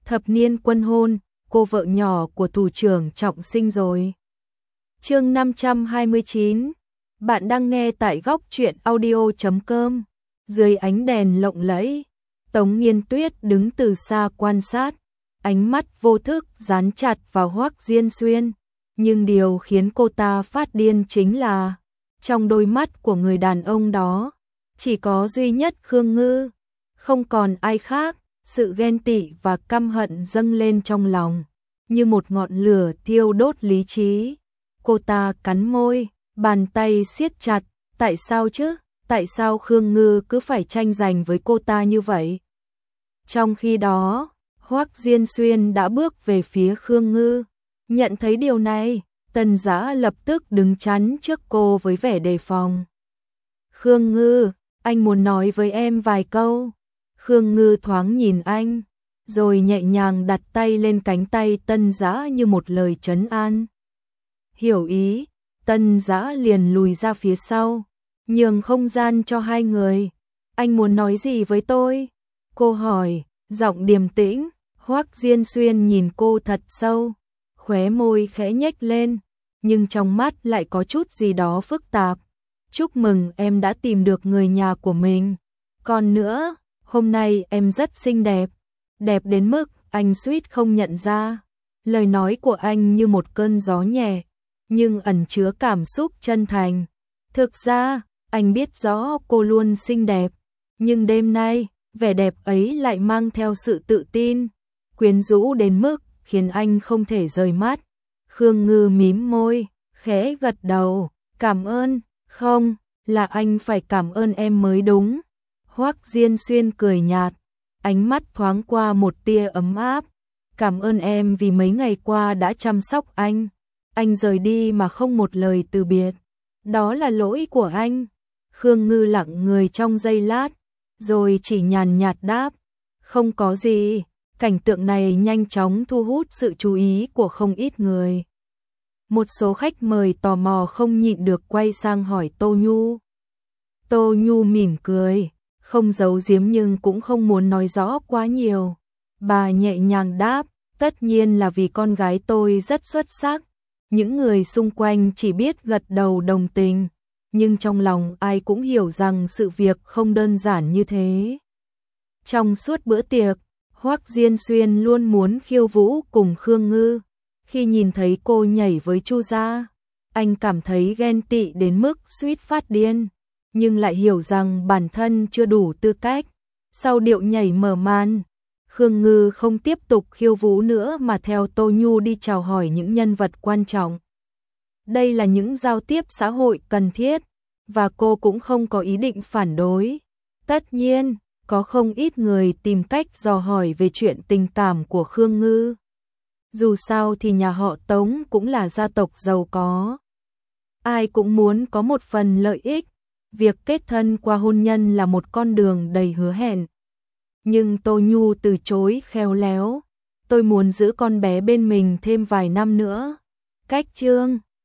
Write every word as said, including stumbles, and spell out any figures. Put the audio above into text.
thập niên quân hôn, cô vợ nhỏ của thủ trưởng Trọng Sinh rồi. Chương năm trăm hai mươi chín. Bạn đang nghe tại góc truyện audio chấm com. Dưới ánh đèn lộng lẫy, Tống Nghiên Tuyết đứng từ xa quan sát, ánh mắt vô thức dán chặt vào Hoắc Diên Xuyên, nhưng điều khiến cô ta phát điên chính là trong đôi mắt của người đàn ông đó chỉ có duy nhất Khương Ngư, không còn ai khác. Sự ghen tị và căm hận dâng lên trong lòng, như một ngọn lửa thiêu đốt lý trí. Cô ta cắn môi, bàn tay siết chặt, tại sao chứ? Tại sao Khương Ngư cứ phải tranh giành với cô ta như vậy? Trong khi đó, Hoắc Diên Xuyên đã bước về phía Khương Ngư. Nhận thấy điều này, Tần Dã lập tức đứng chắn trước cô với vẻ đề phòng. Khương Ngư, anh muốn nói với em vài câu. Khương Ngư thoáng nhìn anh, rồi nhẹ nhàng đặt tay lên cánh tay Tân Dã như một lời trấn an. Hiểu ý, Tân Dã liền lùi ra phía sau, nhường không gian cho hai người. Anh muốn nói gì với tôi? Cô hỏi, giọng điềm tĩnh. Hoắc Diên Xuyên nhìn cô thật sâu, khóe môi khẽ nhếch lên, nhưng trong mắt lại có chút gì đó phức tạp. Chúc mừng em đã tìm được người nhà của mình. Còn nữa, hôm nay em rất xinh đẹp, đẹp đến mức anh suýt không nhận ra. Lời nói của anh như một cơn gió nhẹ, nhưng ẩn chứa cảm xúc chân thành. Thực ra, anh biết rõ cô luôn xinh đẹp, nhưng đêm nay, vẻ đẹp ấy lại mang theo sự tự tin, quyến rũ đến mức khiến anh không thể rời mắt. Khương Ngư mím môi, khẽ gật đầu, cảm ơn. Không, là anh phải cảm ơn em mới đúng. Hoắc Diên Xuyên cười nhạt, ánh mắt thoáng qua một tia ấm áp. Cảm ơn em vì mấy ngày qua đã chăm sóc anh. Anh rời đi mà không một lời từ biệt, đó là lỗi của anh. Khương Ngư lặng người trong giây lát, rồi chỉ nhàn nhạt đáp, không có gì. Cảnh tượng này nhanh chóng thu hút sự chú ý của không ít người. Một số khách mời tò mò không nhịn được quay sang hỏi Tô Nhu. Tô Nhu mỉm cười, không giấu giếm nhưng cũng không muốn nói rõ quá nhiều. Bà nhẹ nhàng đáp, tất nhiên là vì con gái tôi rất xuất sắc. Những người xung quanh chỉ biết gật đầu đồng tình, nhưng trong lòng ai cũng hiểu rằng sự việc không đơn giản như thế. Trong suốt bữa tiệc, Hoắc Diên Xuyên luôn muốn khiêu vũ cùng Khương Ngư. Khi nhìn thấy cô nhảy với Chu Gia, anh cảm thấy ghen tị đến mức suýt phát điên, nhưng lại hiểu rằng bản thân chưa đủ tư cách. Sau điệu nhảy mở màn, Khương Ngư không tiếp tục khiêu vũ nữa mà theo Tô Nhu đi chào hỏi những nhân vật quan trọng. Đây là những giao tiếp xã hội cần thiết, và cô cũng không có ý định phản đối. Tất nhiên, có không ít người tìm cách dò hỏi về chuyện tình cảm của Khương Ngư. Dù sao thì nhà họ Tống cũng là gia tộc giàu có. Ai cũng muốn có một phần lợi ích. Việc kết thân qua hôn nhân là một con đường đầy hứa hẹn. Nhưng Tô Nhu từ chối khéo léo. Tôi muốn giữ con bé bên mình thêm vài năm nữa. Cách chương